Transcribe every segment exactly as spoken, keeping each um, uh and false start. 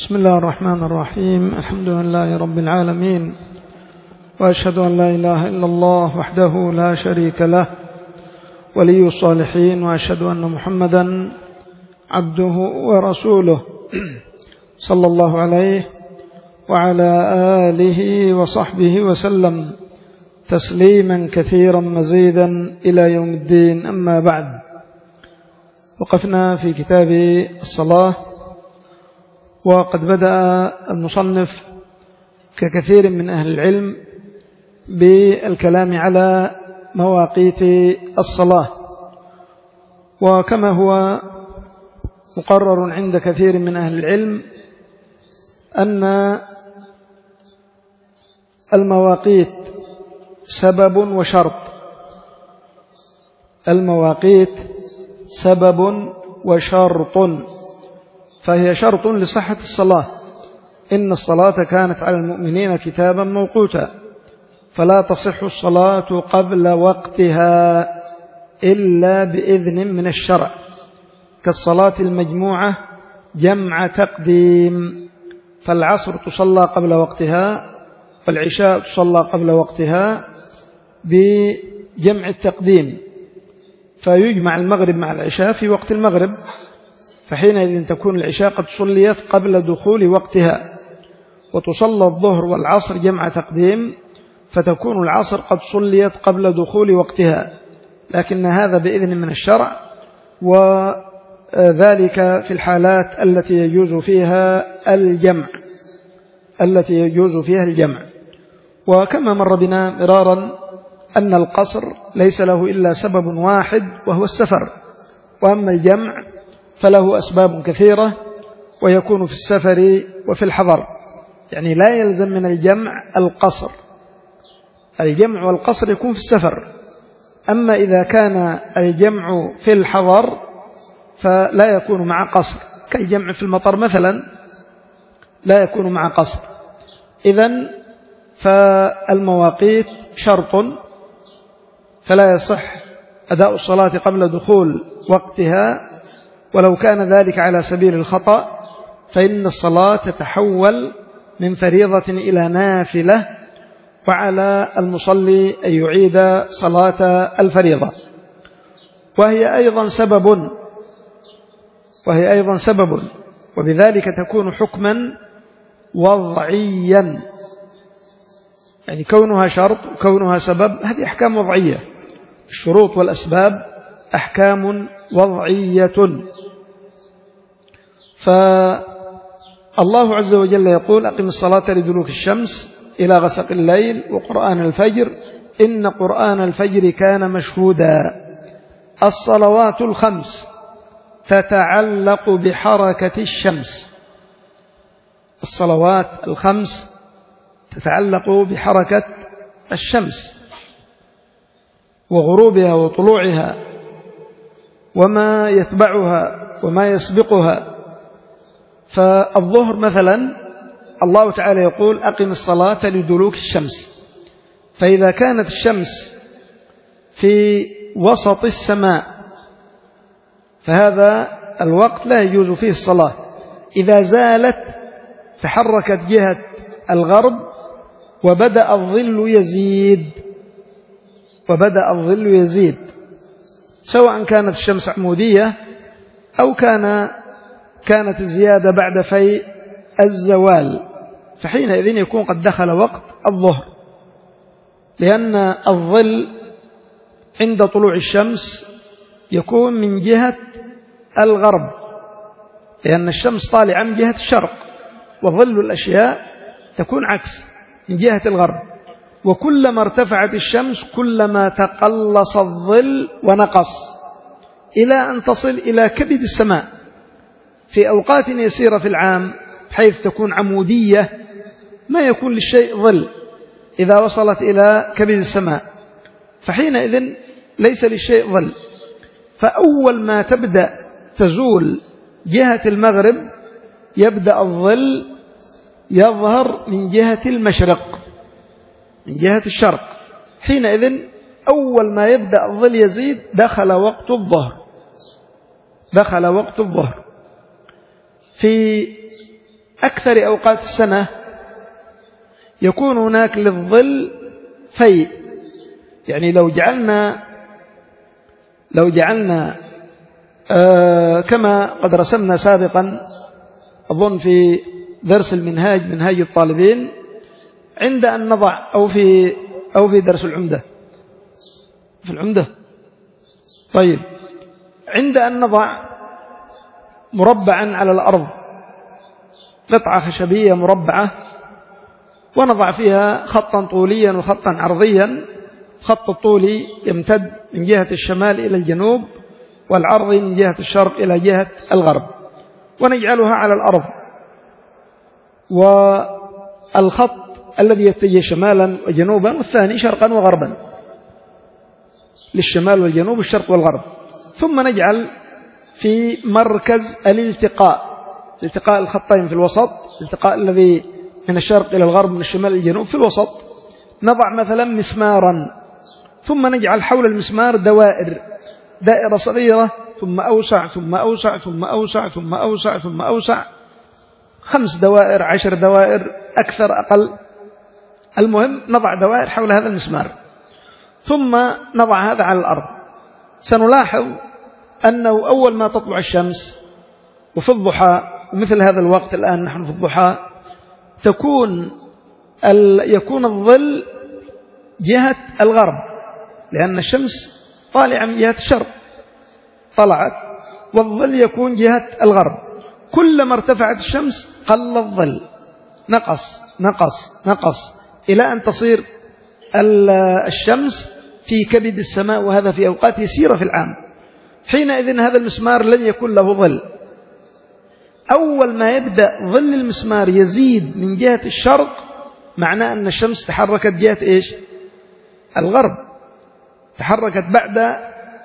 بسم الله الرحمن الرحيم. الحمد لله رب العالمين، وأشهد أن لا إله إلا الله وحده لا شريك له ولي الصالحين، وأشهد أن محمدا عبده ورسوله صلى الله عليه وعلى آله وصحبه وسلم تسليما كثيرا مزيدا إلى يوم الدين. أما بعد، وقفنا في كتاب الصلاة، وقد بدأ المصنف ككثير من أهل العلم بالكلام على مواقيت الصلاة، وكما هو مقرر عند كثير من أهل العلم أن المواقيت سبب وشرط. المواقيت سبب وشرط، فهي شرط لصحة الصلاة. إن الصلاة كانت على المؤمنين كتابا موقوتا، فلا تصح الصلاة قبل وقتها إلا بإذن من الشرع، كالصلاة المجموعة جمع تقديم، فالعصر تصلى قبل وقتها، والعشاء تصلى قبل وقتها بجمع التقديم، فيجمع المغرب مع العشاء في وقت المغرب، فحينئذ تكون العشاء قد صليت قبل دخول وقتها، وتصلى الظهر والعصر جمع تقديم، فتكون العصر قد صليت قبل دخول وقتها، لكن هذا بإذن من الشرع، وذلك في الحالات التي يجوز فيها الجمع التي يجوز فيها الجمع. وكما مر بنا مرارا أن القصر ليس له إلا سبب واحد وهو السفر، وأما الجمع فله أسباب كثيرة، ويكون في السفر وفي الحضر، يعني لا يلزم من الجمع القصر. الجمع والقصر يكون في السفر، أما إذا كان الجمع في الحضر فلا يكون مع قصر، كالجمع في المطر مثلا لا يكون مع قصر. إذن فالمواقيت شرط، فلا يصح أداء الصلاة قبل دخول وقتها، ولو كان ذلك على سبيل الخطأ فإن الصلاة تتحول من فريضة إلى نافلة، وعلى المصلي أن يعيد صلاة الفريضة. وهي أيضا سبب وهي أيضا سبب وبذلك تكون حكما وضعيا، يعني كونها شرط وكونها سبب هذه أحكام وضعية. الشروط والأسباب أحكام وضعية. فالله عز وجل يقول: أقم الصلاة لدلوك الشمس إلى غسق الليل وقرآن الفجر إن قرآن الفجر كان مشهودا. الصلوات الخمس تتعلق بحركة الشمس. الصلوات الخمس تتعلق بحركة الشمس وغروبها وطلوعها وما يتبعها وما يسبقها. فالظهر مثلا الله تعالى يقول: أقم الصلاة لدلوك الشمس، فإذا كانت الشمس في وسط السماء فهذا الوقت لا يجوز فيه الصلاة. إذا زالت تحركت جهة الغرب وبدأ الظل يزيد وبدأ الظل يزيد سواء كانت الشمس عمودية أو كان كانت الزيادة بعد في الزوال، فحينئذ يكون قد دخل وقت الظهر، لأن الظل عند طلوع الشمس يكون من جهة الغرب، لأن الشمس طالعة من جهة الشرق، وظل الأشياء تكون عكس من جهة الغرب. وكلما ارتفعت الشمس كلما تقلص الظل ونقص إلى أن تصل إلى كبد السماء في أوقات يسيرة في العام، حيث تكون عمودية ما يكون للشيء ظل إذا وصلت إلى كبد السماء، فحينئذ ليس للشيء ظل. فأول ما تبدأ تزول جهة المغرب يبدأ الظل يظهر من جهة المشرق، من جهة الشرق. حينئذ أول ما يبدأ الظل يزيد دخل وقت الظهر دخل وقت الظهر في أكثر أوقات السنة يكون هناك للظل فيء. يعني لو جعلنا لو جعلنا آه كما قد رسمنا سابقا أظن في درس المنهاج منهاج الطالبين، عند أن نضع أو في أو في درس العمدة في العمدة طيب عند أن نضع مربعا على الأرض، قطعة خشبية مربعة، ونضع فيها خطا طوليا وخطا عرضيا، خط الطولي يمتد من جهة الشمال إلى الجنوب، والعرضي من جهة الشرق إلى جهة الغرب، ونجعلها على الأرض، والخط الذي يتجه شمالا وجنوبا والثاني شرقا وغربا، للشمال والجنوب والشرق والغرب. ثم نجعل في مركز الالتقاء، التقاء الخطين في الوسط، الالتقاء الذي من الشرق إلى الغرب من الشمال إلى الجنوب في الوسط، نضع مثلا مسمارا، ثم نجعل حول المسمار دوائر، دائرة صغيرة ثم أوسع ثم أوسع ثم أوسع ثم أوسع ثم أوسع، خمس دوائر، عشر دوائر، أكثر أقل، المهم نضع دوائر حول هذا المسمار، ثم نضع هذا على الأرض. سنلاحظ أنه أول ما تطلع الشمس وفي الضحى، ومثل هذا الوقت الآن نحن في الضحى، تكون يكون الظل جهة الغرب، لأن الشمس طالعة من جهة الشرق، طلعت، والظل يكون جهة الغرب. كلما ارتفعت الشمس قل الظل، نقص نقص نقص إلى أن تصير الشمس في كبد السماء، وهذا في أوقات يسيرة في العام. حينئذ هذا المسمار لن يكون له ظل. أول ما يبدأ ظل المسمار يزيد من جهة الشرق، معناه أن الشمس تحركت جهة إيش؟ الغرب، تحركت بعد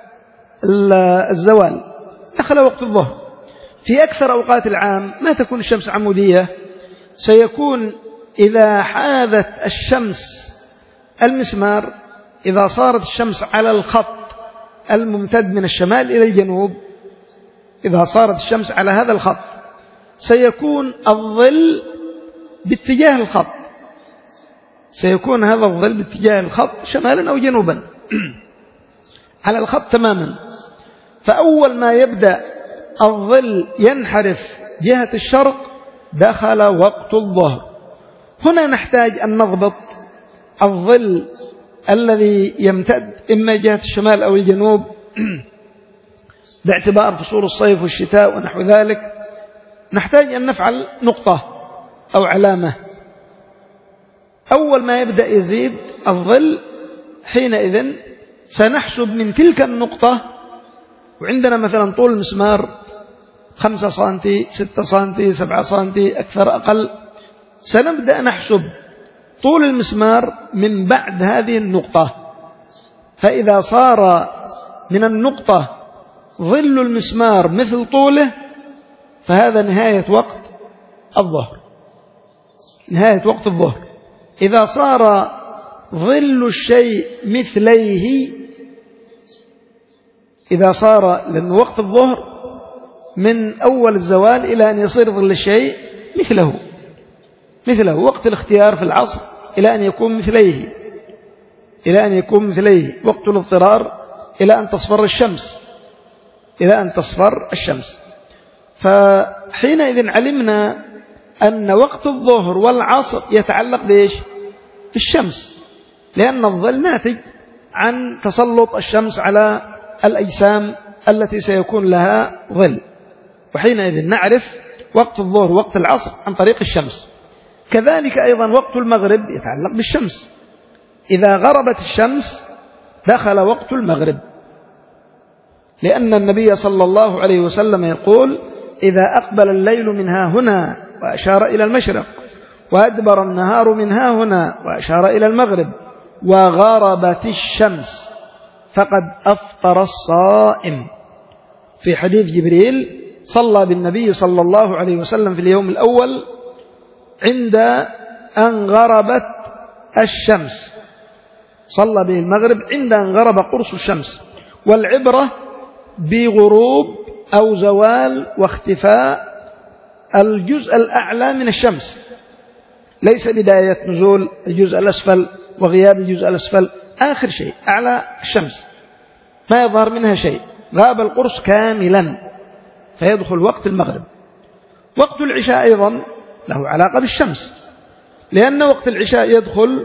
الزوال، دخل وقت الظهر. في أكثر أوقات العام ما تكون الشمس عمودية، سيكون إذا حاذت الشمس المسمار، إذا صارت الشمس على الخط الممتد من الشمال إلى الجنوب، إذا صارت الشمس على هذا الخط سيكون الظل باتجاه الخط، سيكون هذا الظل باتجاه الخط شمالا أو جنوبا على الخط تماما. فأول ما يبدأ الظل ينحرف جهة الشرق دخل وقت الظهر. هنا نحتاج أن نضبط الظل الذي يمتد إما جهة الشمال أو الجنوب باعتبار فصول الصيف والشتاء ونحو ذلك. نحتاج أن نفعل نقطة أو علامة. أول ما يبدأ يزيد الظل حينئذ سنحسب من تلك النقطة، وعندنا مثلا طول المسمار خمسة سنتي، ستة سنتي، سبعة سنتي، أكثر أقل، سنبدأ نحسب طول المسمار من بعد هذه النقطة. فإذا صار من النقطة ظل المسمار مثل طوله فهذا نهاية وقت الظهر، نهاية وقت الظهر. إذا صار ظل الشيء مثليه، إذا صار لأن وقت الظهر من أول الزوال إلى أن يصير ظل الشيء مثله، مثله وقت الاختيار في العصر إلى أن يكون مثليه، إلى أن يكون مثليه وقت الاضطرار إلى أن تصفر الشمس، إلى أن تصفر الشمس. فحينئذ علمنا أن وقت الظهر والعصر يتعلق بإيش؟ بالشمس، لأن الظل ناتج عن تسلط الشمس على الأجسام التي سيكون لها ظل، وحينئذ نعرف وقت الظهر وقت العصر عن طريق الشمس. كذلك أيضا وقت المغرب يتعلق بالشمس، إذا غربت الشمس دخل وقت المغرب، لأن النبي صلى الله عليه وسلم يقول: إذا أقبل الليل من ها هنا وأشار إلى المشرق، وأدبر النهار من ها هنا وأشار إلى المغرب، وغربت الشمس فقد أفطر الصائم. في حديث جبريل صلى بالنبي صلى الله عليه وسلم في اليوم الأول عند أن غربت الشمس، صلى به المغرب عند أن غرب قرص الشمس. والعبرة بغروب أو زوال واختفاء الجزء الأعلى من الشمس، ليس بداية نزول الجزء الأسفل وغياب الجزء الأسفل، آخر شيء أعلى الشمس ما يظهر منها شيء، غاب القرص كاملا فيدخل وقت المغرب. وقت العشاء أيضا له علاقة بالشمس، لأن وقت العشاء يدخل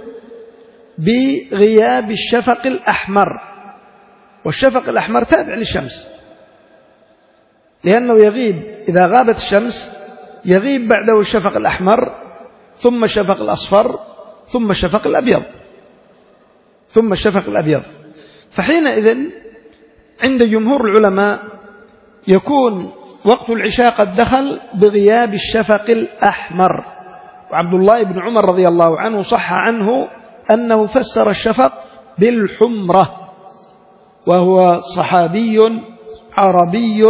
بغياب الشفق الأحمر، والشفق الأحمر تابع للشمس، لأنه يغيب إذا غابت الشمس يغيب بعده الشفق الأحمر ثم الشفق الأصفر ثم الشفق الأبيض ثم الشفق الأبيض. فحينئذ عند جمهور العلماء يكون وقت العشاء قد دخل بغياب الشفق الأحمر. وعبد الله بن عمر رضي الله عنه صح عنه أنه فسر الشفق بالحمرة، وهو صحابي عربي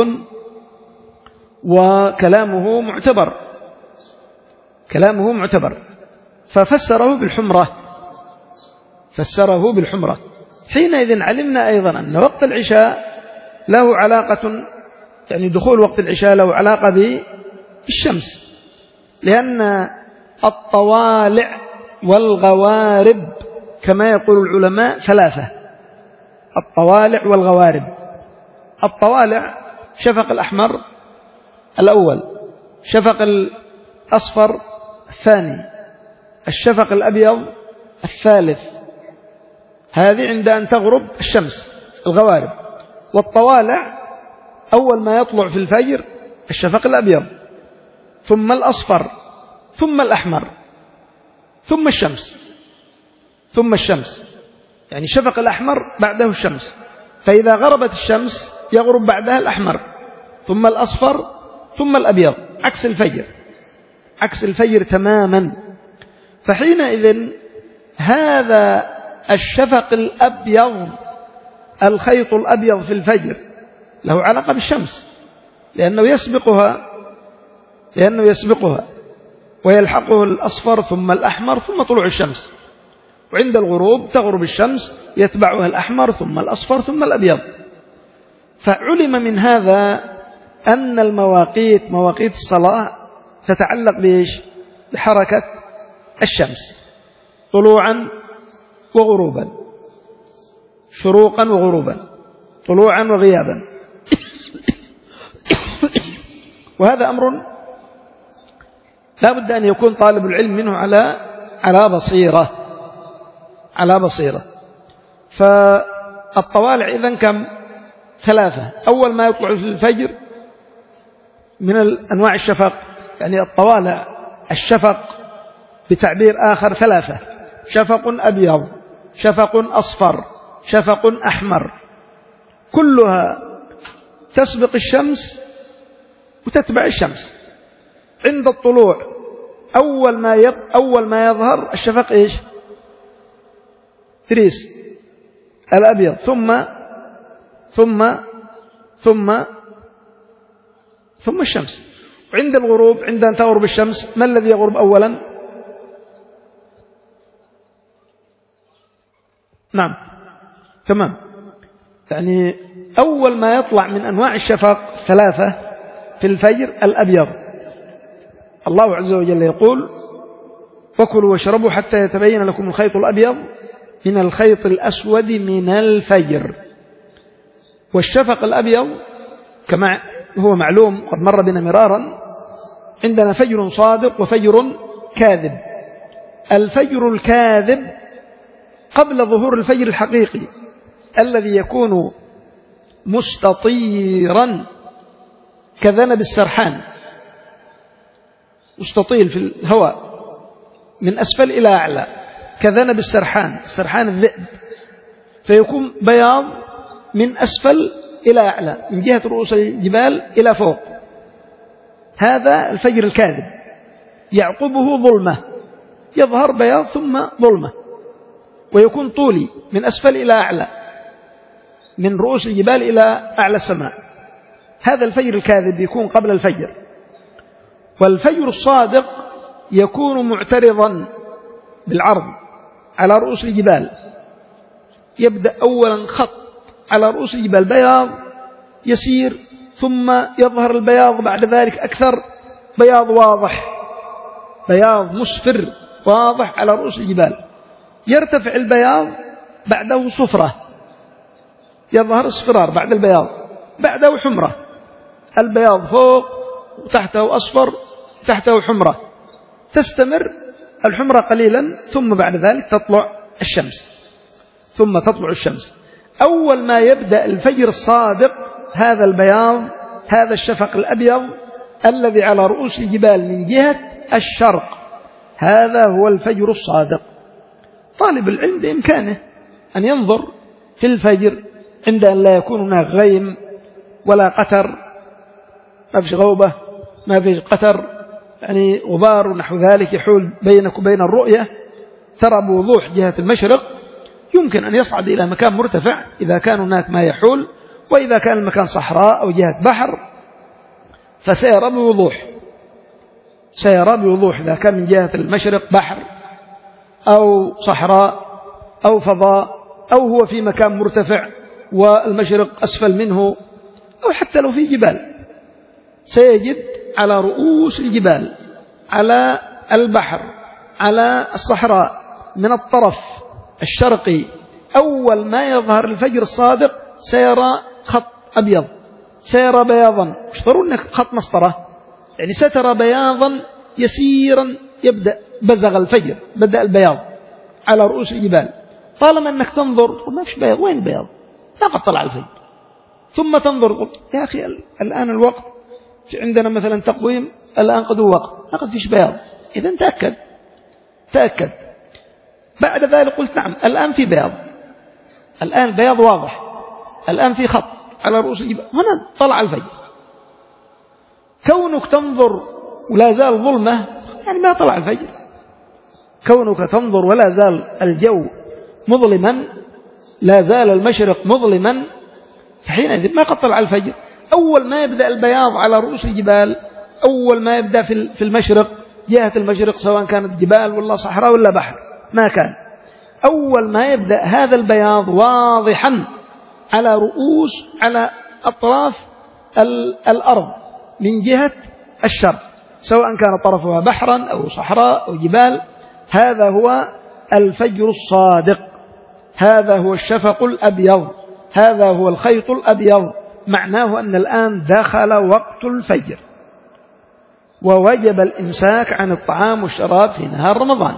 وكلامه معتبر كلامه معتبر ففسره بالحمرة فسره بالحمرة. حينئذ علمنا أيضا أن وقت العشاء له علاقة، يعني دخول وقت العشاء له علاقة بالشمس، لأن الطوالع والغوارب كما يقول العلماء ثلاثة: الطوالع والغوارب. الطوالع شفق الأحمر الأول، شفق الأصفر الثاني، الشفق الأبيض الثالث، هذه عند أن تغرب الشمس الغوارب. والطوالع أول ما يطلع في الفجر الشفق الأبيض ثم الأصفر ثم الأحمر ثم الشمس ثم الشمس يعني شفق الأحمر بعده الشمس، فإذا غربت الشمس يغرب بعدها الأحمر ثم الأصفر ثم الأبيض، عكس الفجر عكس الفجر تماما. فحينئذ هذا الشفق الأبيض، الخيط الأبيض في الفجر، له علاقة بالشمس، لأنه يسبقها لأنه يسبقها ويلحقه الأصفر ثم الأحمر ثم طلوع الشمس، وعند الغروب تغرب الشمس يتبعها الأحمر ثم الأصفر ثم الأبيض. فعلم من هذا أن المواقيت مواقيت الصلاة تتعلق بإيش؟ بحركة الشمس طلوعا وغروبا، شروقا وغروبا، طلوعا وغيابا. وهذا أمر لا بد أن يكون طالب العلم منه على على بصيرة على بصيرة. فالطوالع إذن كم؟ ثلاثة. أول ما يطلع في الفجر من أنواع الشفق، يعني الطوالع الشفق بتعبير آخر ثلاثة: شفق أبيض، شفق أصفر، شفق أحمر، كلها تسبق الشمس وتتبع الشمس. عند الطلوع أول ما يض... أول ما يظهر الشفق إيش؟ تريس الأبيض، ثم ثم ثم ثم الشمس. وعند الغروب عند أن تغرب الشمس ما الذي يغرب أولا؟ نعم تمام، يعني أول ما يطلع من أنواع الشفق ثلاثة في الفجر الأبيض. الله عز وجل يقول: وكلوا واشربوا حتى يتبين لكم الخيط الأبيض من الخيط الأسود من الفجر. والشفق الأبيض كما هو معلوم قد مر بنا مرارا، عندنا فجر صادق وفجر كاذب. الفجر الكاذب قبل ظهور الفجر الحقيقي الذي يكون مستطيرا كذنب السرحان، مستطيل في الهواء من أسفل إلى أعلى كذنب السرحان، السرحان الذئب، فيكون بياض من أسفل إلى أعلى من جهة رؤوس الجبال إلى فوق. هذا الفجر الكاذب. يعقبه ظلمة، يظهر بياض ثم ظلمة، ويكون طولي من أسفل إلى أعلى من رؤوس الجبال إلى أعلى السماء. هذا الفجر الكاذب يكون قبل الفجر. والفجر الصادق يكون معترضا بالعرض على رؤوس الجبال، يبدأ أولا خط على رؤوس الجبال بياض يسير، ثم يظهر البياض بعد ذلك أكثر، بياض واضح، بياض مسفر واضح على رؤوس الجبال، يرتفع البياض بعده صفرة، يظهر اصفرار بعد البياض، بعده حمرة، البياض فوق وتحته أصفر تحته حمرة، تستمر الحمرة قليلا ثم بعد ذلك تطلع الشمس، ثم تطلع الشمس. أول ما يبدأ الفجر الصادق هذا البياض، هذا الشفق الأبيض الذي على رؤوس الجبال من جهة الشرق، هذا هو الفجر الصادق. طالب العلم بإمكانه أن ينظر في الفجر عند أن لا يكون هناك غيم ولا قتر، ما فيش غوبة، ما فيش قتر، يعني غبار ونحو ذلك يحول بينك وبين الرؤية، ترى بوضوح جهة المشرق. يمكن أن يصعد إلى مكان مرتفع إذا كان هناك ما يحول، وإذا كان المكان صحراء أو جهة بحر فسيرى بوضوح، سيرى بوضوح إذا كان من جهة المشرق بحر أو صحراء أو فضاء، أو هو في مكان مرتفع والمشرق أسفل منه، أو حتى لو في جبال سيجد على رؤوس الجبال، على البحر، على الصحراء من الطرف الشرقي، أول ما يظهر الفجر الصادق سيرى خط أبيض، سيرى بياضا، اشتروا خط مسطرة، يعني سترى بياضا يسيرا يبدأ بزغ الفجر، بدأ البياض على رؤوس الجبال. طالما أنك تنظر ما فيش بياض، وين بياض؟ لا قد طلع الفجر. ثم تنظر يا أخي الآن الوقت عندنا مثلا تقويم الآن قد هو وقت، ما قد فيش بياض، إذن تأكد تأكد. بعد ذلك قلت نعم الآن في بياض، الآن بياض واضح، الآن في خط على رؤوس الجبال، هنا طلع الفجر. كونك تنظر ولا زال ظلمة يعني ما طلع الفجر، كونك تنظر ولا زال الجو مظلما، لا زال المشرق مظلما، فحينئذ ما قد طلع الفجر. أول ما يبدأ البياض على رؤوس الجبال، أول ما يبدأ في المشرق جهة المشرق، سواء كانت جبال ولا صحراء ولا بحر ما كان، أول ما يبدأ هذا البياض واضحا على رؤوس، على أطراف الأرض من جهة الشرق، سواء كان طرفها بحرا أو صحراء أو جبال، هذا هو الفجر الصادق، هذا هو الشفق الأبيض، هذا هو الخيط الأبيض. معناه أن الآن دخل وقت الفجر، ووجب الإمساك عن الطعام والشراب في نهار رمضان.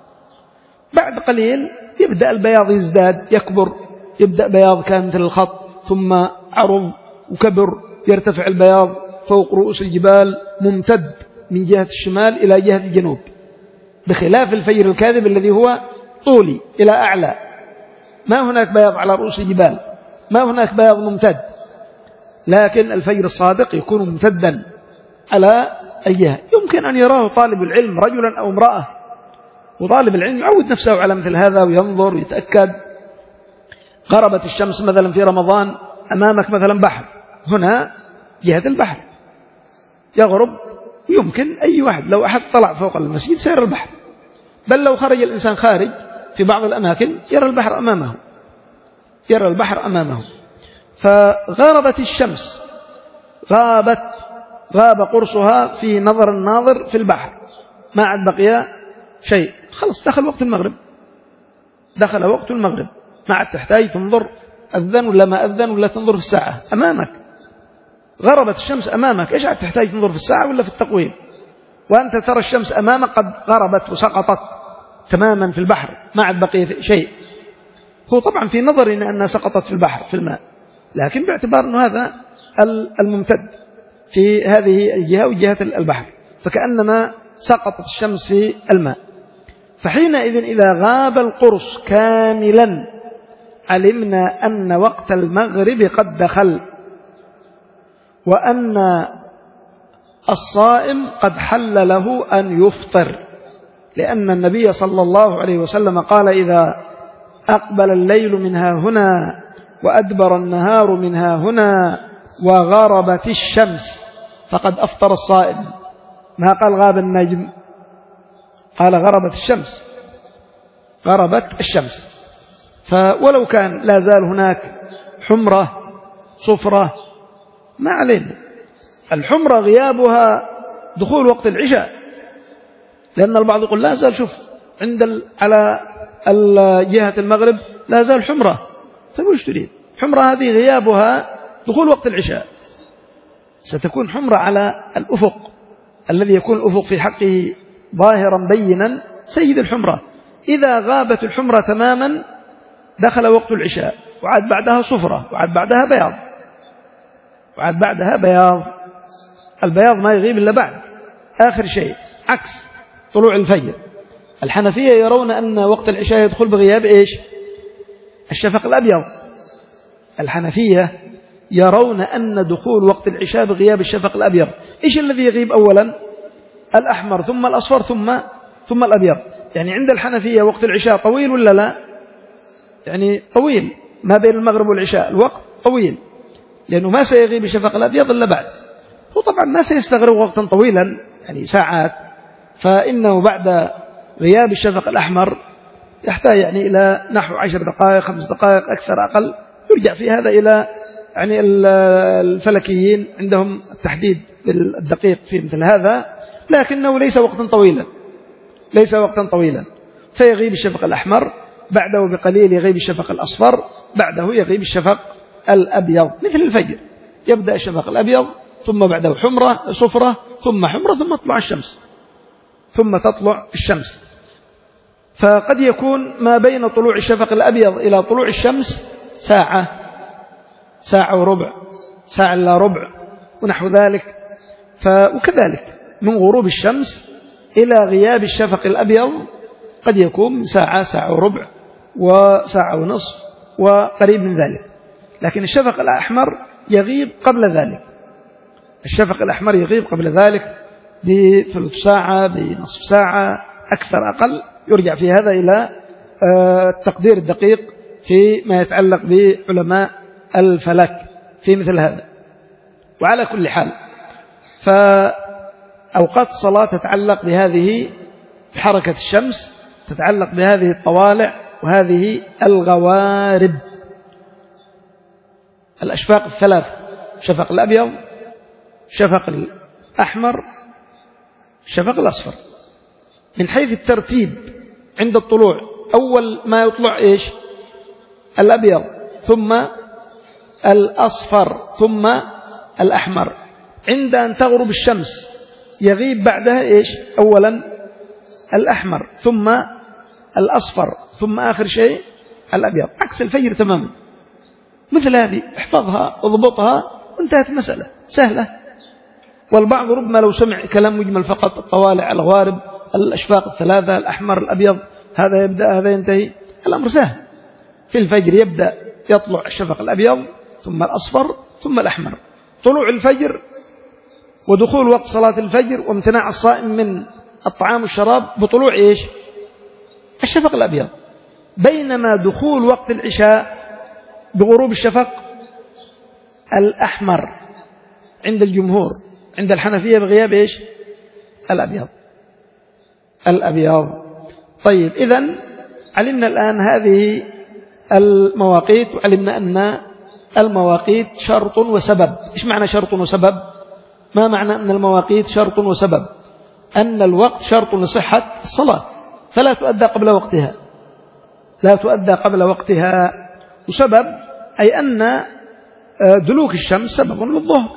بعد قليل يبدأ البياض يزداد يكبر، يبدأ بياض كان مثل الخط ثم عرض وكبر، يرتفع البياض فوق رؤوس الجبال ممتد من جهة الشمال إلى جهة الجنوب، بخلاف الفجر الكاذب الذي هو طولي إلى أعلى، ما هناك بياض على رؤوس الجبال، ما هناك بياض ممتد، لكن الفجر الصادق يكون ممتدا على الجهة. يمكن أن يراه طالب العلم رجلا أو امرأة، وطالب العلم يعود نفسه على مثل هذا وينظر ويتأكد. غربت الشمس مثلا في رمضان، أمامك مثلا بحر، هنا جهة البحر يغرب، يمكن أي واحد لو أحد طلع فوق المسجد سيرى البحر، بل لو خرج الإنسان خارج في بعض الأماكن يرى البحر أمامه، يرى البحر أمامه. فغربت الشمس، غابت، غاب قرصها في نظر الناظر في البحر، ما عاد بقي شيء، خلص دخل وقت المغرب، دخل وقت المغرب، ما عاد تحتاج تنظر أذن ولا ما أذن ولا تنظر في الساعة، أمامك غربت الشمس أمامك، إيش عاد تحتاج تنظر في الساعة ولا في التقويم، وأنت ترى الشمس أمامك قد غربت وسقطت تماما في البحر، ما عاد بقي شيء. هو طبعا في نظرنا أنها سقطت في البحر في الماء، لكن باعتبار أنه هذا الممتد في هذه الجهة وجهة البحر، فكأنما سقطت الشمس في الماء. فحينئذ إذا غاب القرص كاملا علمنا أن وقت المغرب قد دخل، وأن الصائم قد حل له أن يفطر، لأن النبي صلى الله عليه وسلم قال: إذا أقبل الليل منها هنا وأدبر النهار منها هنا وغربت الشمس فقد أفطر الصائم. ما قال غاب النجم، قال غربت الشمس، غربت الشمس. فولو كان لا زال هناك حمرة صفرة ما علينا، الحمرة غيابها دخول وقت العشاء، لأن البعض يقول لا زال، شوف عند ال... على جهة المغرب لا زال حمرة. طيب وش تريد؟ حمرة هذه غيابها دخول وقت العشاء، ستكون حمرة على الأفق الذي يكون الأفق في حقه ظاهرا بينا سيد الحمرة. إذا غابت الحمرة تماما دخل وقت العشاء، وعاد بعدها صفرة، وعاد بعدها بياض، وعاد بعدها بياض. البياض ما يغيب إلا بعد آخر شيء، عكس طلوع الفجر. الحنفية يرون أن وقت العشاء يدخل بغياب إيش؟ الشفق الأبيض. الحنفية يرون أن دخول وقت العشاء بغياب الشفق الأبيض. إيش الذي يغيب أولا؟ الأحمر، ثم الأصفر، ثم ثم الأبيض. يعني عند الحنفية وقت العشاء طويل ولا لا؟ يعني طويل، ما بين المغرب والعشاء الوقت طويل، لأنه ما سيغيب الشفق الأبيض إلا بعد. هو طبعا ما سيستغرق وقتا طويلا يعني ساعات، فإنه بعد غياب الشفق الأحمر يحتاج يعني إلى نحو عشر دقائق، خمس دقائق، أكثر أقل. يرجع في هذا إلى يعني الفلكيين عندهم التحديد الدقيق في مثل هذا، لكنه ليس وقتا طويلا، ليس وقتا طويلا. فيغيب الشفق الأحمر، بعده بقليل يغيب الشفق الأصفر، بعده يغيب الشفق الأبيض مثل الفجر. يبدأ الشفق الأبيض، ثم بعده حمرة صفرة، ثم حمرة، ثم تطلع الشمس، ثم تطلع الشمس. فقد يكون ما بين طلوع الشفق الأبيض إلى طلوع الشمس ساعة، ساعة وربع، ساعة إلا ربع ونحو ذلك. وكذلك من غروب الشمس إلى غياب الشفق الأبيض قد يكون من ساعة، ساعة وربع، وساعة ونصف، وقريب من ذلك. لكن الشفق الأحمر يغيب قبل ذلك، الشفق الأحمر يغيب قبل ذلك بثلث ساعة، بنصف ساعة، أكثر أقل. يرجع في هذا إلى التقدير الدقيق فيما يتعلق بعلماء الفلك في مثل هذا. وعلى كل حال فأوقات الصلاة تتعلق بهذه بحركة الشمس، تتعلق بهذه الطوالع وهذه الغوارب. الأشفاق الثلاث، شفق الأبيض، شفق الأحمر، شفق الأصفر. من حيث الترتيب عند الطلوع، أول ما يطلع إيش؟ الأبيض، ثم الأصفر، ثم الأحمر. عند أن تغرب الشمس يغيب بعدها إيش؟ أولا الأحمر، ثم الأصفر، ثم آخر شيء الأبيض، عكس الفجر تماما. مثل هذه احفظها واضبطها وانتهت المسألة سهلة. والبعض ربما لو سمع كلام مجمل فقط، الطوالع، الغوارب، الأشفاق الثلاثة، الأحمر، الأبيض، هذا يبدأ هذا ينتهي، الأمر سهل. في الفجر يبدأ يطلع الشفق الأبيض، ثم الأصفر، ثم الأحمر. طلوع الفجر ودخول وقت صلاة الفجر وامتناع الصائم من الطعام والشراب بطلوع إيش؟ الشفق الأبيض. بينما دخول وقت العشاء بغروب الشفق الأحمر عند الجمهور. عند الحنفية بغياب إيش؟ الأبيض، الأبيض. طيب إذن علمنا الآن هذه المواقيت، وعلمنا أن المواقيت شرط وسبب. إيش معنى شرط وسبب؟ ما معنى أن المواقيت شرط وسبب؟ أن الوقت شرط لصحة الصلاة، فلا تؤدى قبل وقتها، لا تؤدى قبل وقتها. وسبب أي أن دلوك الشمس سبب للظهر،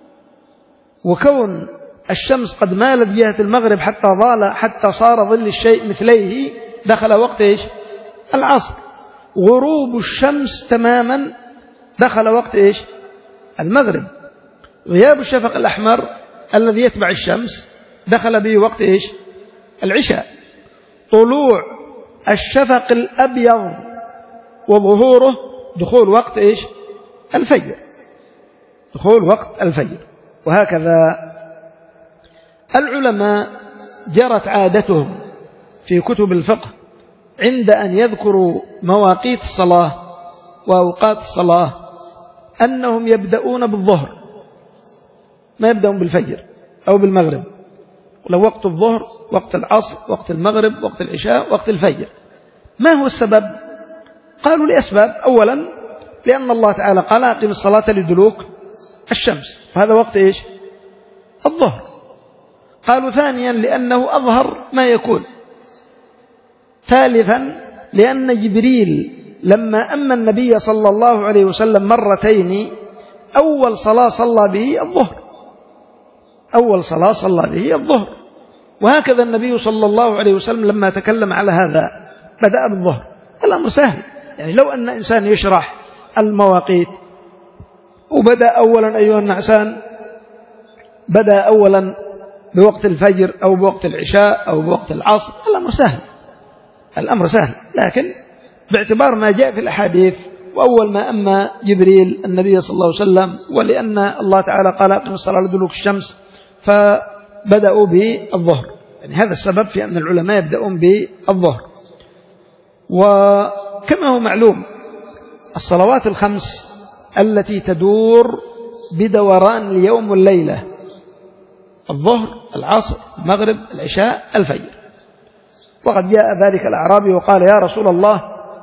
وكون الشمس قد مالت جهة المغرب حتى ظل حتى صار ظل الشيء مثليه دخل وقت إيش؟ العصر. غروب الشمس تماما دخل وقت إيش؟ المغرب. غياب الشفق الأحمر الذي يتبع الشمس دخل به وقت إيش؟ العشاء. طلوع الشفق الأبيض وظهوره دخول وقت إيش؟ الفجر، دخول وقت الفجر. وهكذا العلماء جرت عادتهم في كتب الفقه عند أن يذكروا مواقيت الصلاة وأوقات الصلاة أنهم يبدأون بالظهر، ما يبدأون بالفجر أو بالمغرب. لو وقت الظهر، وقت العصر، وقت المغرب، وقت العشاء، وقت الفجر. ما هو السبب؟ قالوا لأسباب. أولا لأن الله تعالى قال أقم الصلاة لدلوك الشمس، وهذا وقت إيش؟ الظهر. قالوا ثانيا لأنه أظهر ما يكون. ثالثا لأن جبريل لما أما النبي صلى الله عليه وسلم مرتين أول صلاة صلى به الظهر، أول صلاة صلى به الظهر. وهكذا النبي صلى الله عليه وسلم لما تكلم على هذا بدأ بالظهر. الأمر سهل، يعني لو أن إنسان يشرح المواقيت وبدأ أولا أيها النعسان بدأ أولا بوقت الفجر أو بوقت العشاء أو بوقت العصر، الأمر سهل، الأمر سهل. لكن باعتبار ما جاء في الأحاديث وأول ما أما جبريل النبي صلى الله عليه وسلم، ولأن الله تعالى قال أقم الصلاة لدلوك الشمس، فبدأوا بالظهر. يعني هذا السبب في أن العلماء يبدأون بالظهر. وكما هو معلوم الصلوات الخمس التي تدور بدوران اليوم والليلة، الظهر، العصر، المغرب، العشاء، الفجر. وقد جاء ذلك الأعرابي وقال يا رسول الله،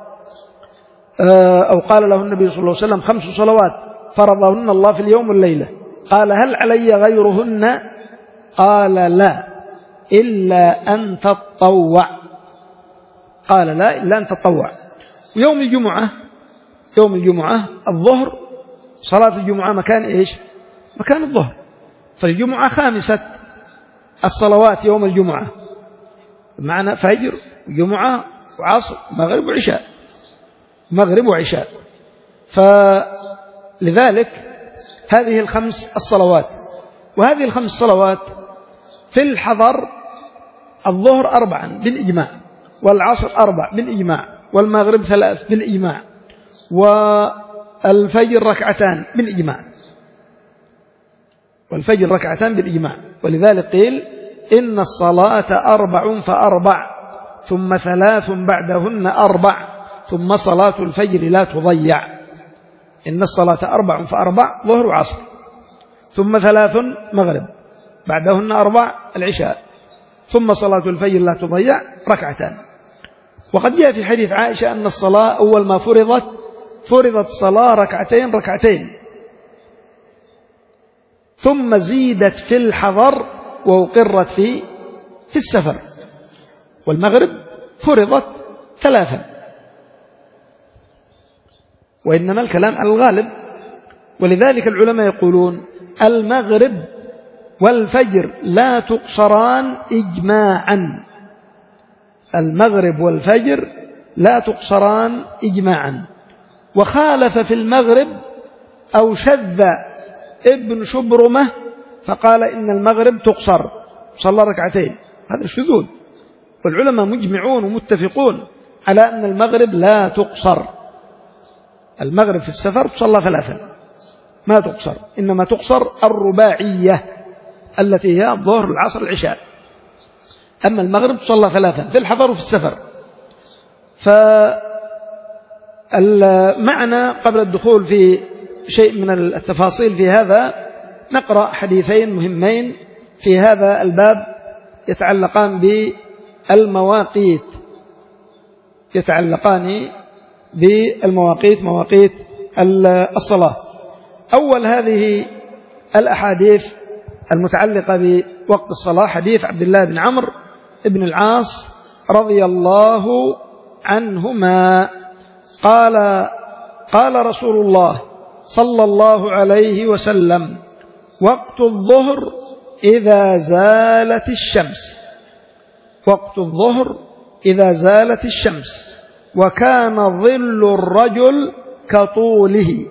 أو قال له النبي صلى الله عليه وسلم خمس صلوات فرضهن الله في اليوم والليلة، قال هل علي غيرهن؟ قال لا إلا أن تتطوع، قال لا إلا أن تتطوع. ويوم الجمعة، يوم الجمعة الظهر، صلاة الجمعة مكان إيش؟ مكان الظهر. فالجمعة خامسة الصلوات يوم الجمعة، بمعنى فجر وجمعة وعصر مغرب وعشاء، مغرب وعشاء. فلذلك هذه الخمس الصلوات. وهذه الخمس صلوات في الحضر الظهر أربعا بالإجماع، والعصر أربع بالإجماع، والمغرب ثلاث بالإجماع، والفجر ركعتان بالإجماع، والفجر ركعتان بالإجماع. ولذلك قيل إن الصلاة أربع فأربع ثم ثلاث بعدهن أربع ثم صلاة الفجر لا تضيع. إن الصلاة أربع فأربع ظهر وعصر، ثم ثلاث مغرب، بعدهن أربع العشاء، ثم صلاة الفجر لا تضيع ركعتان. وقد جاء في حديث عائشة أن الصلاة أول ما فرضت فرضت صلاة ركعتين ركعتين، ثم زيدت في الحضر وأقرت في في السفر. والمغرب فرضت ثلاثا، وإنما الكلام على الغالب. ولذلك العلماء يقولون المغرب والفجر لا تقصران إجماعا، المغرب والفجر لا تقصران إجماعا. وخالف في المغرب أو شذ ابن شبرمة فقال إن المغرب تقصر، صلى ركعتين، هذا شذوذ. والعلماء مجمعون ومتفقون على أن المغرب لا تقصر، المغرب في السفر تصلى ثلاثا ما تقصر، إنما تقصر الرباعية التي هي الظهر العصر العشاء، أما المغرب تصلى ثلاثا في الحضر وفي السفر. فالمعنى قبل الدخول في شيء من التفاصيل في هذا نقرأ حديثين مهمين في هذا الباب يتعلقان بالمواقيت، يتعلقان بالمواقيت، مواقيت الصلاة. أول هذه الأحاديث المتعلقة بوقت الصلاة حديث عبد الله بن عمرو بن العاص رضي الله عنهما قال قال رسول الله صلى الله عليه وسلم وقت الظهر إذا زالت الشمس، وقت الظهر إذا زالت الشمس وكان ظل الرجل كطوله.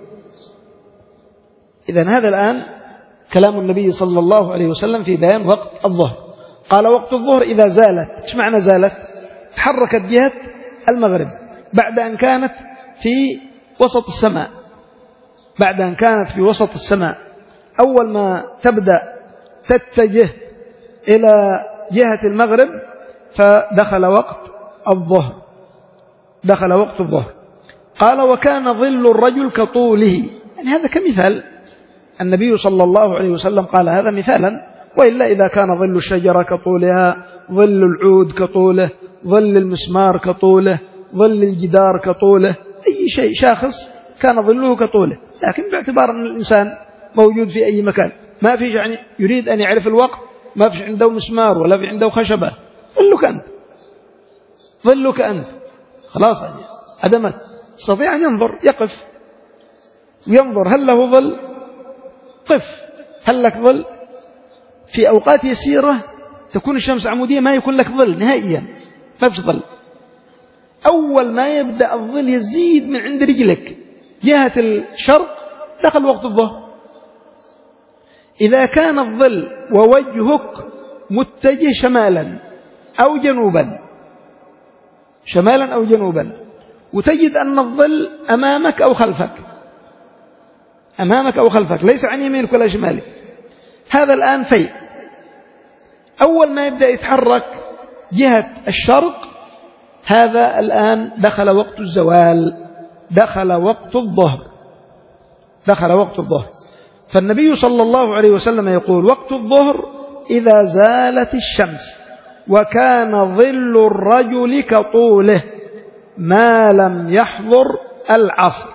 إذن هذا الآن كلام النبي صلى الله عليه وسلم في بيان وقت الظهر. قال وقت الظهر إذا زالت. إيش معنى زالت؟ تحركت جهة المغرب بعد أن كانت في وسط السماء، بعد أن كانت في وسط السماء. أول ما تبدأ تتجه إلى جهة المغرب فدخل وقت الظهر، دخل وقت الظهر. قال وكان ظل الرجل كطوله، يعني هذا كمثال، النبي صلى الله عليه وسلم قال هذا مثالا، وإلا إذا كان ظل الشجرة كطولها، ظل العود كطوله، ظل المسمار كطوله، ظل الجدار كطوله، أي شيء شاخص كان ظله كطوله. لكن باعتبار أن الإنسان موجود في أي مكان ما في يعني يريد أن يعرف الوقت ما فيش عنده مسمار ولا في عنده خشبة، ظلك أنت، ظلك أنت، خلاص عدمت، يستطيع أن ينظر، يقف وينظر هل له ظل، قف، هل لك ظل. في أوقات يسيرة تكون الشمس عمودية ما يكون لك ظل نهائيا، ما فيش ظل. أول ما يبدأ الظل يزيد من عند رجلك جهة الشرق دخل وقت الظهر. إذا كان الظل ووجهك متجه شمالا أو جنوبا، شمالا أو جنوبا، وتجد أن الظل أمامك أو خلفك، أمامك أو خلفك، ليس عن يمينك ولا شمالك، هذا الآن فيء. أول ما يبدأ يتحرك جهة الشرق هذا الآن دخل وقت الزوال، دخل وقت الظهر، دخل وقت الظهر. فالنبي صلى الله عليه وسلم يقول وقت الظهر إذا زالت الشمس وكان ظل الرجل كطوله ما لم يحضر العصر،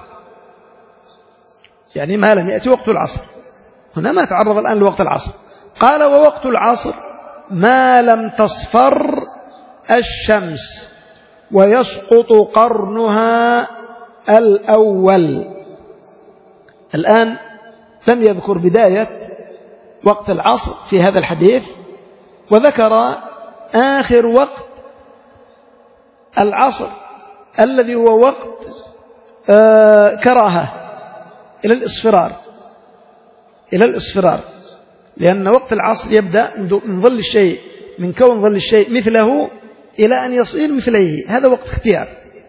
يعني ما لم يأتي وقت العصر، هنا ما تعرض الآن لوقت العصر. قال ووقت العصر ما لم تصفر الشمس ويسقط قرنها الأول. الآن لم يذكر بداية وقت العصر في هذا الحديث، وذكر آخر وقت العصر الذي هو وقت آه كراهة إلى الإصفرار، إلى الإصفرار، لأن وقت العصر يبدأ من ظل الشيء، من كون ظل الشيء مثله إلى أن يصير مثليه، هذا وقت اختيار.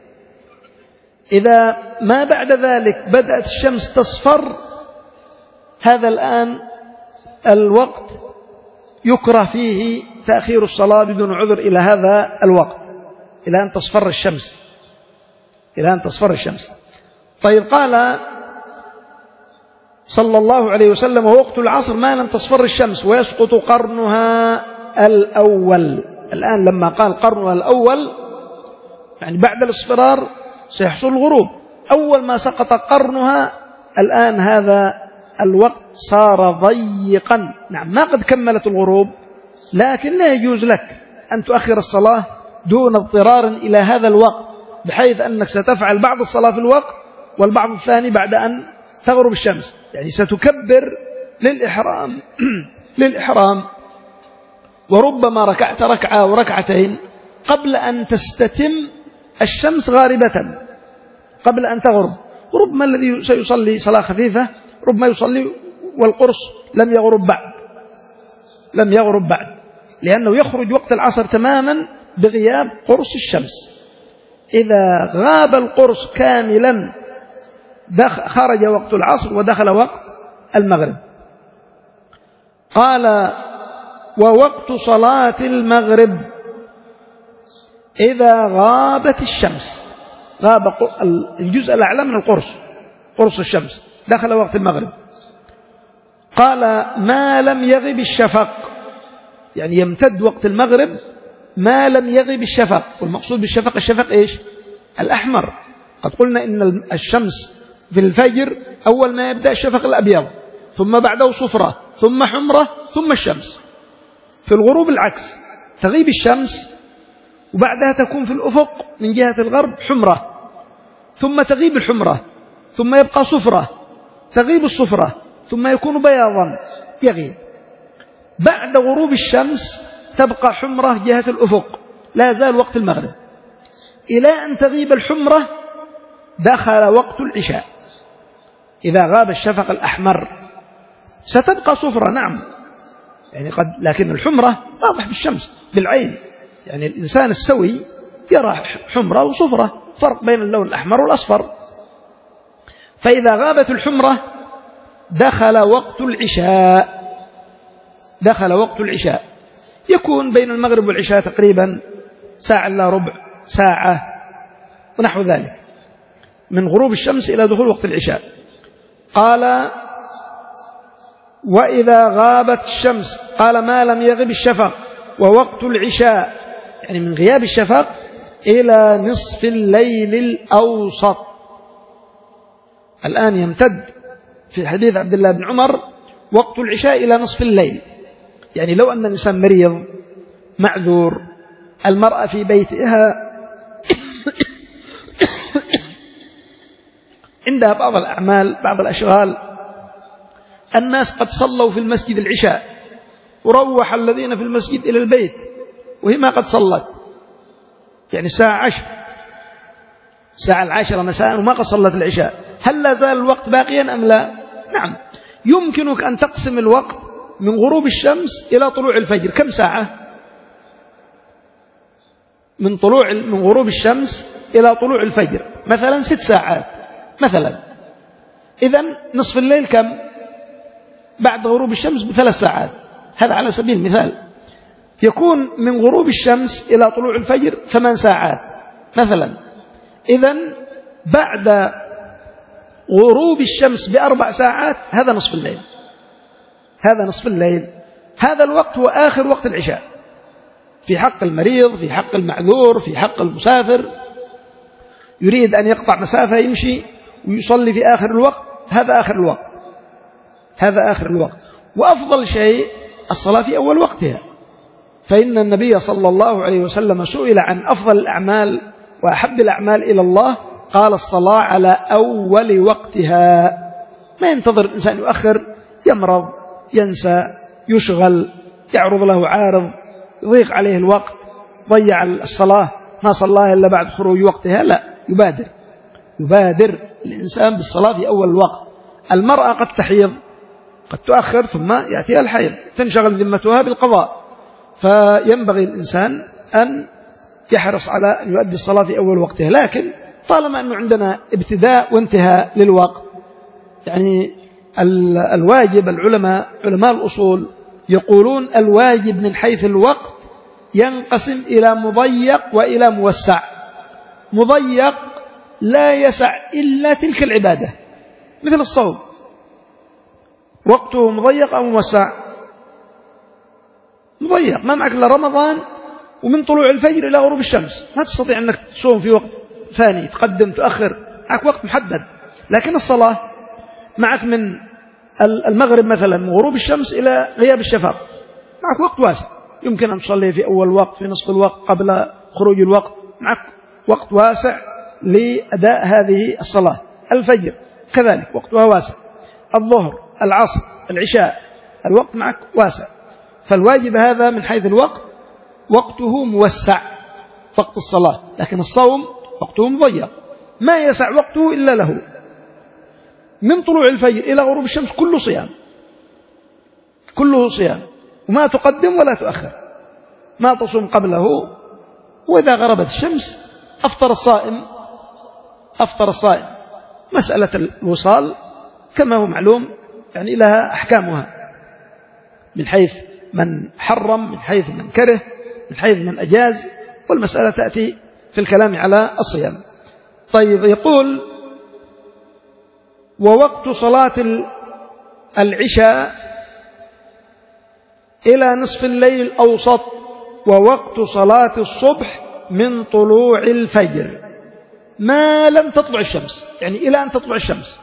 إذا ما بعد ذلك بدأت الشمس تصفر هذا الآن الوقت يكره فيه تأخير الصلاة بدون عذر إلى هذا الوقت، إلى أن تصفر الشمس، إلى أن تصفر الشمس. طيب قال صلى الله عليه وسلم ووقت العصر ما لم تصفر الشمس ويسقط قرنها الأول. الآن لما قال قرنها الأول يعني بعد الاصفرار سيحصل الغروب، أول ما سقط قرنها الآن هذا الوقت صار ضيقا. نعم ما قد كملت الغروب، لكن لا يجوز لك أن تؤخر الصلاة دون اضطرار إلى هذا الوقت، بحيث أنك ستفعل بعض الصلاة في الوقت والبعض الثاني بعد أن تغرب الشمس، يعني ستكبر للإحرام للإحرام وربما ركعت ركعة وركعتين قبل أن تستتم الشمس غاربة، قبل أن تغرب. وربما الذي سيصلي صلاة خفيفة ربما يصلي والقرص لم يغرب بعد، لم يغرب بعد، لأنه يخرج وقت العصر تماما بغياب قرص الشمس. إذا غاب القرص كاملا خرج وقت العصر ودخل وقت المغرب. قال ووقت صلاة المغرب إذا غابت الشمس، غاب الجزء الأعلى من القرص، قرص الشمس، دخل وقت المغرب. قال ما لم يغب الشفق، يعني يمتد وقت المغرب ما لم يغب الشفق. والمقصود بالشفق الشفق إيش؟ الأحمر. قد قلنا إن الشمس في الفجر أول ما يبدأ الشفق الأبيض، ثم بعده صفرة، ثم حمرة، ثم الشمس. في الغروب العكس، تغيب الشمس وبعدها تكون في الأفق من جهة الغرب حمرة، ثم تغيب الحمرة، ثم يبقى صفرة، تغيب الصفرة، ثم يكون بياضا يغيب. بعد غروب الشمس تبقى حمرة جهة الأفق، لا زال وقت المغرب، إلى أن تغيب الحمرة دخل وقت العشاء. إذا غاب الشفق الأحمر ستبقى صفرة، نعم، يعني قد، لكن الحمرة واضح بالشمس بالعين، يعني الإنسان السوي يرى حمرة وصفرة، فرق بين اللون الأحمر والأصفر. فإذا غابت الحمرة دخل وقت العشاء، دخل وقت العشاء، يكون بين المغرب والعشاء تقريبا ساعة إلا ربع، ساعة ونحو ذلك، من غروب الشمس إلى دخول وقت العشاء. قال وإذا غابت الشمس، قال ما لم يغب الشفق، ووقت العشاء يعني من غياب الشفق إلى نصف الليل الأوسط. الآن يمتد في حديث عبد الله بن عمر وقت العشاء إلى نصف الليل، يعني لو أن الإنسان مريض معذور، المرأة في بيتها عندها بعض الأعمال بعض الأشغال، الناس قد صلوا في المسجد العشاء وروح الذين في المسجد إلى البيت وهي ما قد صلت، يعني الساعة عشر الساعة العاشرة مساء وما قد صلت العشاء، هل لا زال الوقت باقيا أم لا؟ نعم، يمكنك أن تقسم الوقت من غروب الشمس إلى طلوع الفجر. كم ساعة؟ من طلوع من غروب الشمس إلى طلوع الفجر مثلا ست ساعات مثلا. إذن نصف الليل كم؟ بعد غروب الشمس بثلاث ساعات، هذا على سبيل المثال. يكون من غروب الشمس إلى طلوع الفجر ثمان ساعات مثلا. إذن بعد غروب الشمس بأربع ساعات هذا نصف الليل، هذا نصف الليل. هذا الوقت هو آخر وقت العشاء في حق المريض، في حق المعذور، في حق المسافر، يريد أن يقطع مسافة يمشي ويصلي في آخر الوقت، هذا آخر الوقت، هذا آخر الوقت. وأفضل شيء الصلاة في أول وقتها، فإن النبي صلى الله عليه وسلم سئل عن أفضل الأعمال وأحب الأعمال إلى الله، قال الصلاة على أول وقتها. ما ينتظر الإنسان يؤخر، يمرض، ينسى، يشغل، يعرض له عارض، يضيق عليه الوقت، ضيع الصلاة ما صلاها إلا بعد خروج وقتها. لا، يبادر يبادر الإنسان بالصلاة في أول الوقت. المرأة قد تحيض، قد تؤخر ثم يأتيها الحيض، تنشغل ذمتها بالقضاء، فينبغي الإنسان أن يحرص على أن يؤدي الصلاة في أول وقتها. لكن طالما أنه عندنا ابتداء وانتهاء للوقت، يعني الواجب، العلماء علماء الأصول يقولون الواجب من حيث الوقت ينقسم إلى مضيق وإلى موسع. مضيق لا يسع إلا تلك العبادة، مثل الصوم، وقته مضيق أو موسع؟ مضيق، ما معك إلا رمضان ومن طلوع الفجر إلى غروب الشمس، ما تستطيع أنك تصوم في وقت ثاني، تقدم تؤخر، معك وقت محدد. لكن الصلاة معك من المغرب مثلا من غروب الشمس إلى غياب الشفق، معك وقت واسع، يمكن أن تصلي في أول وقت، في نصف الوقت، قبل خروج الوقت، معك وقت واسع لأداء هذه الصلاة. الفجر كذلك وقتها واسع، الظهر، العصر، العشاء، الوقت معك واسع. فالواجب هذا من حيث الوقت وقته موسع، وقت الصلاة. لكن الصوم وقته مضيق، ما يسع وقته إلا له. من طلوع الفجر إلى غروب الشمس كله صيام، كله صيام، وما تقدم ولا تؤخر، ما تصوم قبله، وإذا غربت الشمس أفطر الصائم، أفطر الصائم. مسألة الوصال كما هو معلوم يعني لها أحكامها، من حيث من حرم، من حيث من كره، من حيث من أجاز، والمسألة تأتي في الكلام على الصيام. طيب، يقول ووقت صلاة العشاء إلى نصف الليل الأوسط، ووقت صلاة الصبح من طلوع الفجر ما لم تطلع الشمس، يعني إلى أن تطلع الشمس.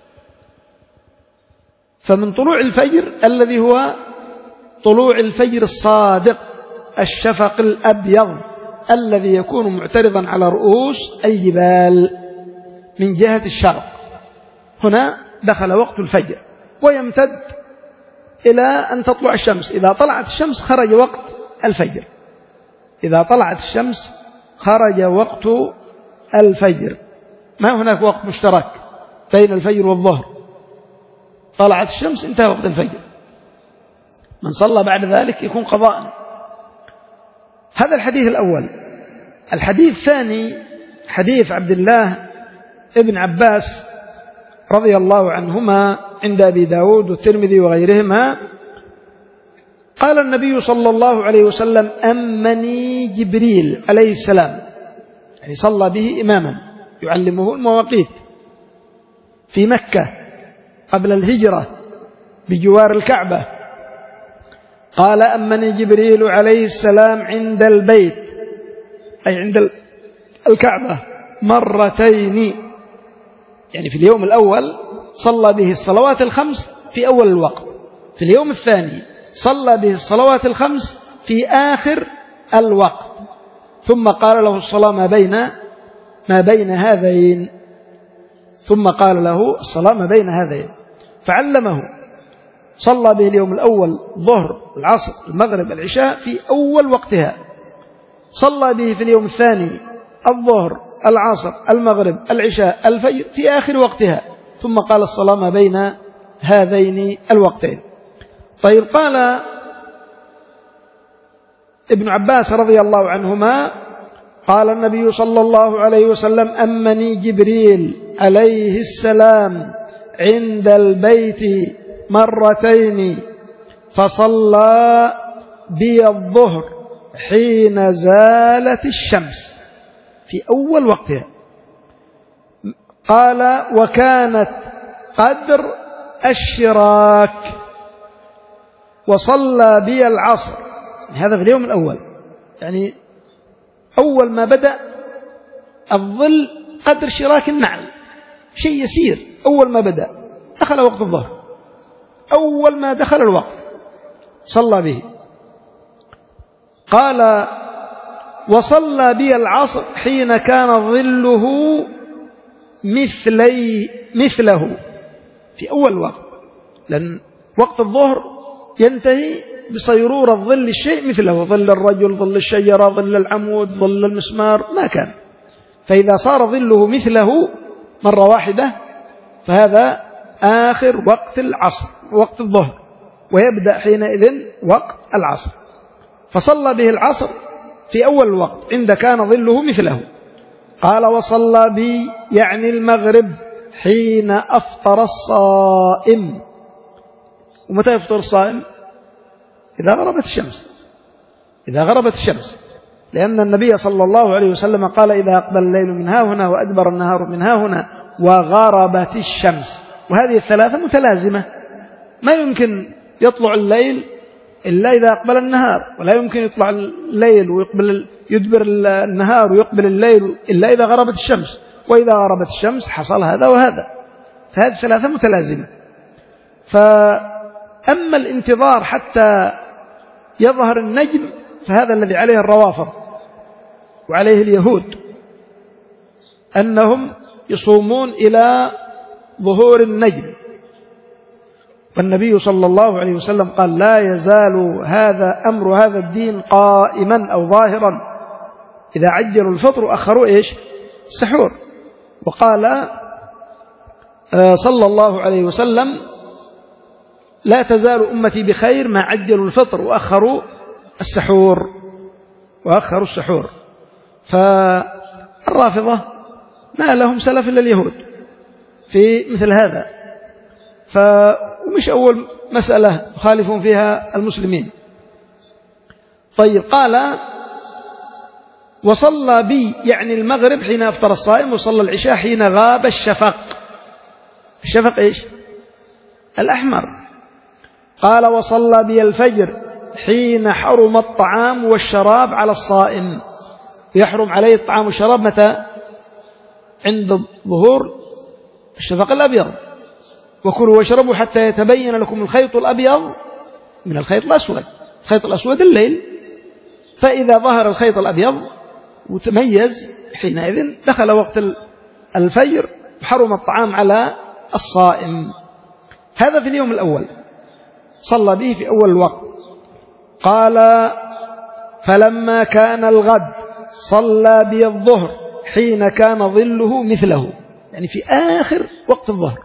فمن طلوع الفجر الذي هو طلوع الفجر الصادق، الشفق الأبيض الذي يكون معترضا على رؤوس الجبال من جهة الشرق، هنا دخل وقت الفجر، ويمتد إلى أن تطلع الشمس. إذا طلعت الشمس خرج وقت الفجر، إذا طلعت الشمس خرج وقت الفجر، ما هناك وقت مشترك بين الفجر والظهر. طلعت الشمس انتهى وقت الفجر، من صلى بعد ذلك يكون قضاء. هذا الحديث الأول. الحديث الثاني حديث عبد الله ابن عباس رضي الله عنهما عند أبي داود والترمذي وغيرهما، قال النبي صلى الله عليه وسلم: أمني جبريل عليه السلام، يعني صلى به إماما يعلمه المواقيت في مكة قبل الهجرة بجوار الكعبة. قال: أمني جبريل عليه السلام عند البيت، أي عند الكعبة، مرتين، يعني في اليوم الأول صلى به الصلوات الخمس في أول الوقت، في اليوم الثاني صلى به الصلوات الخمس في آخر الوقت، ثم قال له الصلاة ما بين ما بين هذين ثم قال له الصلاة ما بين هذين فعلمه. صلى به اليوم الأول ظهر العصر المغرب العشاء في أول وقتها، صلى به في اليوم الثاني الظهر العصر المغرب العشاء الفجر في آخر وقتها، ثم قال الصلاة ما بين هذين الوقتين. طيب، قال ابن عباس رضي الله عنهما قال النبي صلى الله عليه وسلم أمني جبريل عليه السلام عند البيت مرتين فصلى بي الظهر حين زالت الشمس في أول وقتها. قال وكانت قدر الشراك، وصلى بي العصر، هذا في اليوم الأول، يعني أول ما بدأ الظل قدر شراك النعل، شيء يسير. أول ما بدأ دخل وقت الظهر، أول ما دخل الوقت صلى به. قال وصلى بي العصر حين كان ظله مثلي مثله في أول وقت، لأن وقت الظهر ينتهي بصيرور الظل الشيء مثله، ظل الرجل، ظل الشجرة، ظل العمود، ظل المسمار، ما كان. فإذا صار ظله مثله مرة واحدة فهذا آخر وقت العصر، وقت الظهر، ويبدأ حينئذ وقت العصر. فصلى به العصر في أول الوقت عند كان ظله مثله. قال وصلى بي يعني المغرب حين أفطر الصائم. ومتى يفطر الصائم؟ إذا غربت الشمس، إذا غربت الشمس، لأن النبي صلى الله عليه وسلم قال إذا أقبل الليل من ها هنا وأدبر النهار من ها هنا وغربت الشمس. وهذه الثلاثة متلازمة، ما يمكن يطلع الليل إلا إذا أقبل النهار، ولا يمكن يطلع الليل ويقبل يدبر النهار ويقبل الليل إلا إذا غربت الشمس، وإذا غربت الشمس حصل هذا وهذا، فهذه الثلاثة متلازمة. فأما الانتظار حتى يظهر النجم فهذا الذي عليه الروافض وعليه اليهود، أنهم يصومون إلى ظهور النجم، والنبي صلى الله عليه وسلم قال لا يزال هذا أمر هذا الدين قائما أو ظاهرا إذا عجلوا الفطر أخروا إيش؟ السحور. وقال صلى الله عليه وسلم لا تزال أمتي بخير ما عجلوا الفطر وأخروا السحور وأخروا السحور. فالرافضة ما لهم سلف إلا اليهود في مثل هذا، فمش أول مسألة يخالفون فيها المسلمين. طيب، قال وصلى بي يعني المغرب حين أفطر الصائم، وصلى العشاء حين غاب الشفق. الشفق إيش؟ الأحمر. قال وصلى بي الفجر حين حرم الطعام والشراب على الصائم. يحرم عليه الطعام والشراب متى؟ عند ظهور الشفق الأبيض. وكلوا واشربوا حتى يتبين لكم الخيط الأبيض من الخيط الأسود. الخيط الأسود الليل، فإذا ظهر الخيط الأبيض وتميز حينئذ دخل وقت الفجر وحرم الطعام على الصائم. هذا في اليوم الأول صلى به في أول الوقت. قال فلما كان الغد صلى بي الظهر حين كان ظله مثله، يعني في آخر وقت الظهر.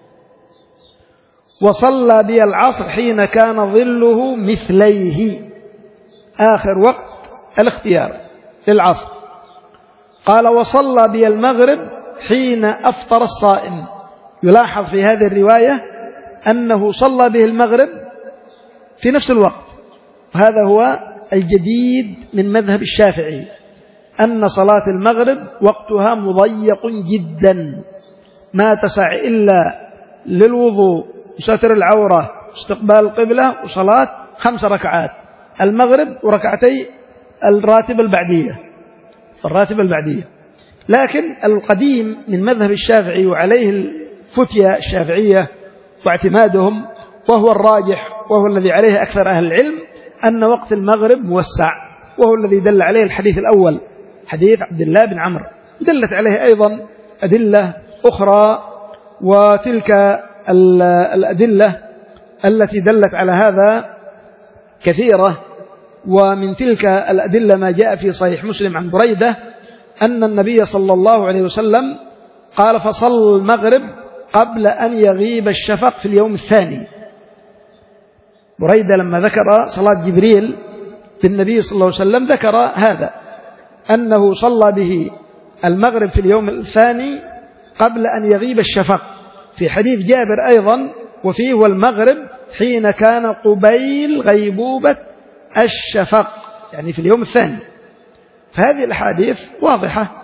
وصلى بي العصر حين كان ظله مثليه، آخر وقت الاختيار للعصر. قال وصلى بي المغرب حين أفطر الصائم. يلاحظ في هذه الرواية أنه صلى به المغرب في نفس الوقت، وهذا هو الجديد من مذهب الشافعي، أن صلاة المغرب وقتها مضيق جدا، ما تسع إلا للوضوء وستر العورة واستقبال القبلة وصلاة خمس ركعات المغرب وركعتي الراتب البعدية الراتب البعدية. لكن القديم من مذهب الشافعي وعليه الفتية الشافعية واعتمادهم وهو الراجح وهو الذي عليه أكثر أهل العلم أن وقت المغرب موسع، وهو الذي دل عليه الحديث الأول حديث عبد الله بن عمرو، دلت عليه أيضا أدلة أخرى، وتلك الأدلة التي دلت على هذا كثيرة. ومن تلك الأدلة ما جاء في صحيح مسلم عن بريدة أن النبي صلى الله عليه وسلم قال فصل المغرب قبل أن يغيب الشفق في اليوم الثاني. بريدة لما ذكر صلاة جبريل بالنبي صلى الله عليه وسلم ذكر هذا، أنه صلى به المغرب في اليوم الثاني قبل أن يغيب الشفق. في حديث جابر أيضا وفيه والمغرب حين كان قبيل غيبوبة الشفق، يعني في اليوم الثاني. فهذه الأحاديث واضحة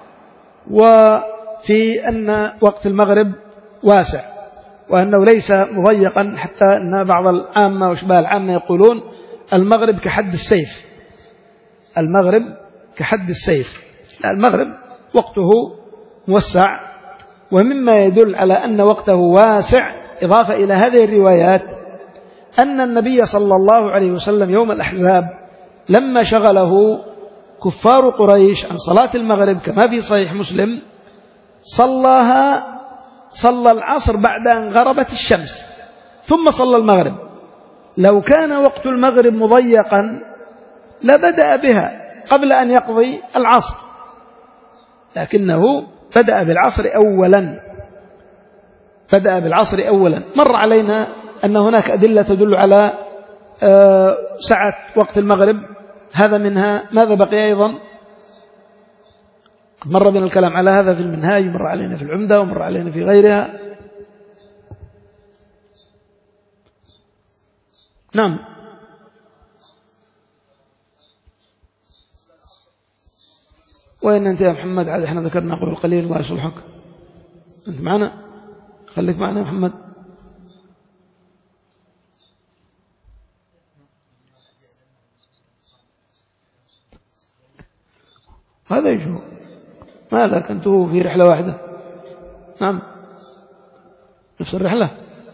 وفي أن وقت المغرب واسع، وأنه ليس مضيقا، حتى أن بعض العامة وشباب العامة يقولون المغرب كحد السيف، المغرب كحد السيف. المغرب وقته موسع. ومما يدل على أن وقته واسع إضافة إلى هذه الروايات أن النبي صلى الله عليه وسلم يوم الأحزاب لما شغله كفار قريش عن صلاة المغرب كما في صحيح مسلم صلىها صلى العصر بعد أن غربت الشمس ثم صلى المغرب. لو كان وقت المغرب مضيقا لبدأ بها قبل أن يقضي العصر، لكنه بدأ بالعصر أولا بدأ بالعصر أولا. مر علينا أن هناك أدلة تدل على سعة وقت المغرب، هذا منها. ماذا بقي أيضا؟ مر بنا الكلام على هذا في المنهاج، مر علينا في العمدة، ومر علينا في غيرها. نعم. وين أنت يا محمد؟ عاد احنا ذكرنا قبل قليل ما يصلحك. أنت معنا؟ خليك معنا يا محمد. هذا يشوف ماذا كنتوا في رحلة واحدة؟ نعم نفس الرحلة.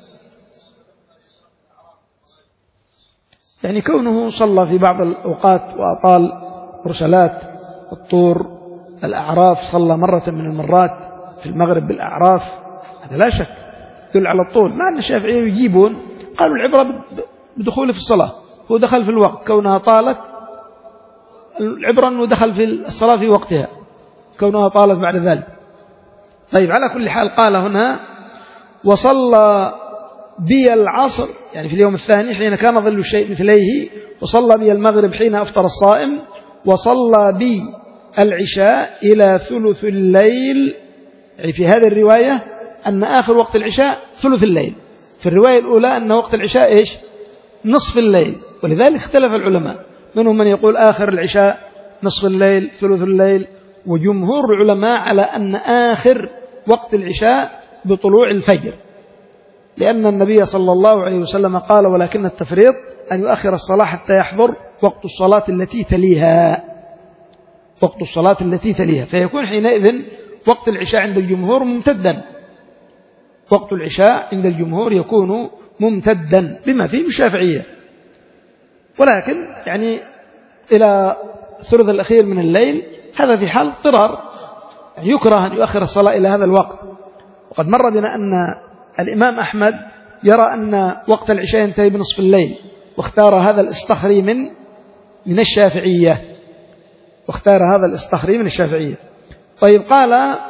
يعني كونه صلى في بعض الأوقات وأطال مرسلات الطور الأعراف، صلى مرة من المرات في المغرب بالأعراف، هذا لا شك يدل على الطول. مع أن الشافعية يجيبون قالوا العبرة بدخوله في الصلاة، هو دخل في الوقت كونها طالت، العبرة أنه دخل في الصلاة في وقتها كونها طالت بعد ذلك. طيب على كل حال قال هنا وصلى بي العصر، يعني في اليوم الثاني حين كان ظل الشيء مثليه، وصلى بي المغرب حين أفطر الصائم، وصلى بي العشاء إلى ثلث الليل. يعني في هذه الرواية أن آخر وقت العشاء ثلث الليل، في الرواية الأولى أن وقت العشاء إيش؟ نصف الليل. ولذلك اختلف العلماء، منهم من يقول آخر العشاء نصف الليل ثلث الليل، وجمهور العلماء على أن آخر وقت العشاء بطلوع الفجر، لأن النبي صلى الله عليه وسلم قال ولكن التفريط أن يؤخر الصلاة حتى يحضر وقت الصلاة التي تليها وقت الصلاة التي تليها فيكون حينئذ وقت العشاء عند الجمهور ممتدا. وقت العشاء عند الجمهور يكون ممتدا بما فيه الشافعية، ولكن يعني إلى الثلث الأخير من الليل هذا في حال اضطرار، يعني يكره أن يؤخر الصلاة إلى هذا الوقت. وقد مر بنا أن الإمام أحمد يرى أن وقت العشاء ينتهي بنصف الليل، واختار هذا الاستخري من من الشافعية واختار هذا الاستخري من الشافعية. طيب قال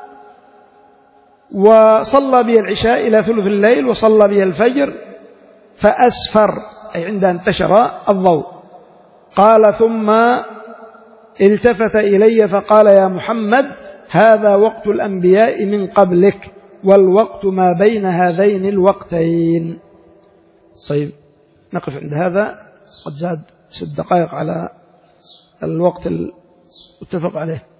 وصلى بي العشاء إلى ثلث الليل وصلى بي الفجر فأسفر، أي عند انتشر الضوء. قال ثم التفت إلي فقال يا محمد هذا وقت الأنبياء من قبلك، والوقت ما بين هذين الوقتين. طيب نقف عند هذا، قد زاد ست دقائق على الوقت المتفق عليه.